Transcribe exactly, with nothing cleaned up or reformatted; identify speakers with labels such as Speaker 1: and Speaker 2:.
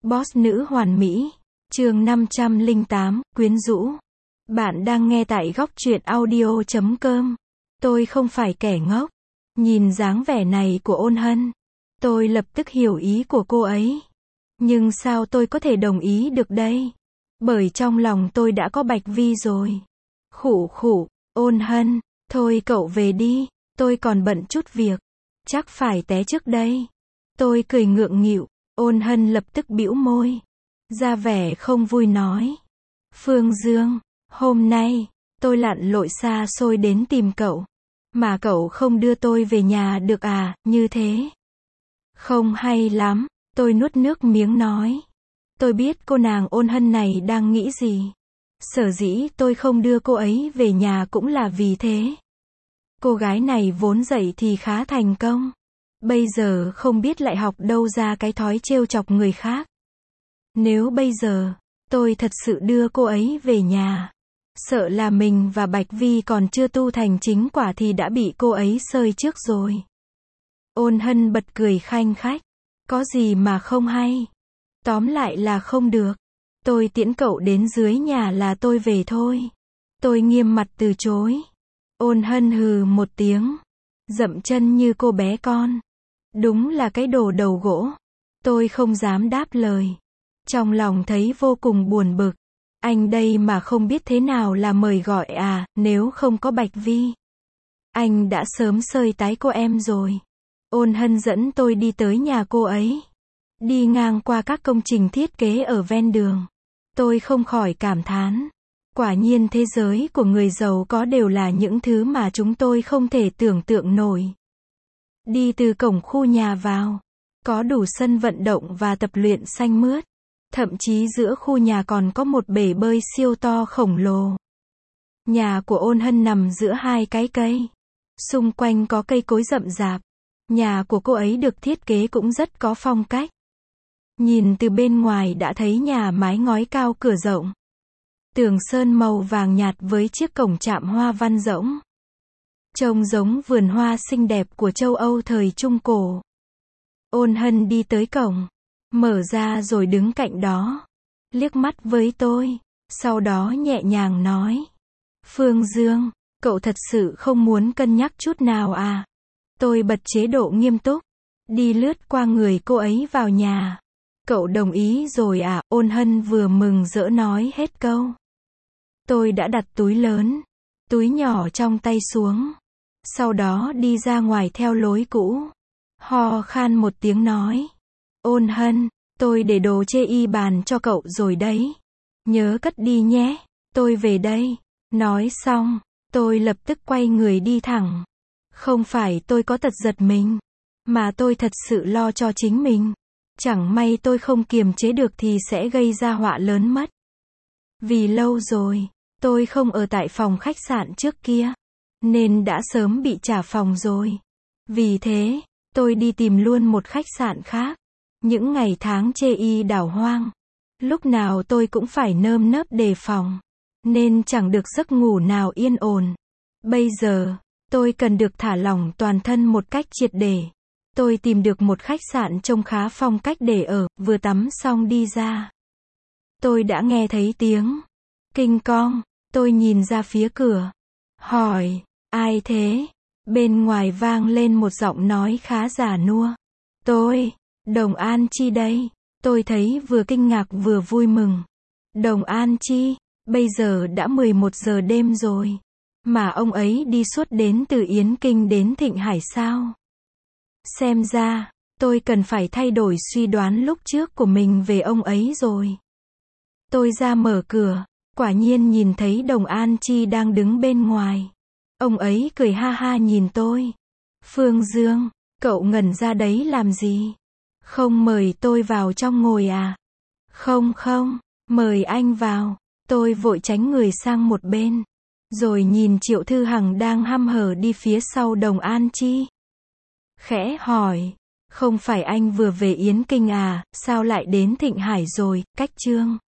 Speaker 1: Boss nữ hoàn mỹ. Chương năm trăm lẻ tám, quyến rũ. Bạn đang nghe tại góc truyện audio chấm com. Tôi không phải kẻ ngốc. Nhìn dáng vẻ này của Ôn Hân, tôi lập tức hiểu ý của cô ấy. Nhưng sao tôi có thể đồng ý được đây? Bởi trong lòng tôi đã có Bạch Vi rồi. Khụ khụ, Ôn Hân, thôi cậu về đi, tôi còn bận chút việc. Chắc phải té trước đây. Tôi cười ngượng nghịu. Ôn Hân lập tức bĩu môi, ra vẻ không vui nói. Phương Dương, hôm nay, tôi lặn lội xa xôi đến tìm cậu. Mà cậu không đưa tôi về nhà được à, như thế. Không hay lắm, tôi nuốt nước miếng nói. Tôi biết cô nàng Ôn Hân này đang nghĩ gì. Sở dĩ tôi không đưa cô ấy về nhà cũng là vì thế. Cô gái này vốn dậy thì khá thành công. Bây giờ không biết lại học đâu ra cái thói trêu chọc người khác. Nếu bây giờ, tôi thật sự đưa cô ấy về nhà, sợ là mình và Bạch Vi còn chưa tu thành chính quả thì đã bị cô ấy sơi trước rồi. Ôn Hân bật cười khanh khách. Có gì mà không hay. Tóm lại là không được. Tôi tiễn cậu đến dưới nhà là tôi về thôi. Tôi nghiêm mặt từ chối. Ôn Hân hừ một tiếng, dậm chân như cô bé con. Đúng là cái đồ đầu gỗ. Tôi không dám đáp lời. Trong lòng thấy vô cùng buồn bực. Anh đây mà không biết thế nào là mời gọi à, nếu không có Bạch Vi. Anh đã sớm sơi tái cô em rồi. Ôn Hân dẫn tôi đi tới nhà cô ấy. Đi ngang qua các công trình thiết kế ở ven đường. Tôi không khỏi cảm thán. Quả nhiên thế giới của người giàu có đều là những thứ mà chúng tôi không thể tưởng tượng nổi. Đi từ cổng khu nhà vào, có đủ sân vận động và tập luyện xanh mướt. Thậm chí giữa khu nhà còn có một bể bơi siêu to khổng lồ. Nhà của Ôn Hân nằm giữa hai cái cây. Xung quanh có cây cối rậm rạp. Nhà của cô ấy được thiết kế cũng rất có phong cách. Nhìn từ bên ngoài đã thấy nhà mái ngói cao cửa rộng. Tường sơn màu vàng nhạt với chiếc cổng chạm hoa văn rỗng. Trông giống vườn hoa xinh đẹp của châu Âu thời Trung Cổ. Ôn Hân đi tới cổng, mở ra rồi đứng cạnh đó, liếc mắt với tôi, sau đó nhẹ nhàng nói. Phương Dương, cậu thật sự không muốn cân nhắc chút nào à? Tôi bật chế độ nghiêm túc, đi lướt qua người cô ấy vào nhà. Cậu đồng ý rồi à? Ôn Hân vừa mừng rỡ nói hết câu. Tôi đã đặt túi lớn, túi nhỏ trong tay xuống. Sau đó đi ra ngoài theo lối cũ. Ho khan một tiếng nói. Ôn Hân, tôi để đồ chê y bàn cho cậu rồi đấy. Nhớ cất đi nhé, tôi về đây. Nói xong, tôi lập tức quay người đi thẳng. Không phải tôi có tật giật mình, mà tôi thật sự lo cho chính mình. Chẳng may tôi không kiềm chế được thì sẽ gây ra họa lớn mất. Vì lâu rồi, tôi không ở tại phòng khách sạn trước kia, nên đã sớm bị trả phòng rồi. Vì thế, tôi đi tìm luôn một khách sạn khác. Những ngày tháng chê y đảo hoang, lúc nào tôi cũng phải nơm nớp đề phòng, nên chẳng được giấc ngủ nào yên ổn. Bây giờ, tôi cần được thả lỏng toàn thân một cách triệt để. Tôi tìm được một khách sạn trông khá phong cách để ở, vừa tắm xong đi ra. Tôi đã nghe thấy tiếng kinh cong, tôi nhìn ra phía cửa. Hỏi, ai thế? Bên ngoài vang lên một giọng nói khá già nua. Tôi, Đồng An Chi đây. Tôi thấy vừa kinh ngạc vừa vui mừng. Đồng An Chi, bây giờ đã mười một giờ đêm rồi. Mà ông ấy đi suốt đến từ Yến Kinh đến Thịnh Hải sao? Xem ra, tôi cần phải thay đổi suy đoán lúc trước của mình về ông ấy rồi. Tôi ra mở cửa, quả nhiên nhìn thấy Đồng An Chi đang đứng bên ngoài. Ông ấy cười ha ha nhìn tôi. Phương Dương, cậu ngẩn ra đấy làm gì? Không mời tôi vào trong ngồi à? Không không, mời anh vào. Tôi vội tránh người sang một bên. Rồi nhìn Triệu Thư Hằng đang hăm hở đi phía sau Đồng An Chi. Khẽ hỏi, không phải anh vừa về Yến Kinh à, sao lại đến Thịnh Hải rồi? Cách Trương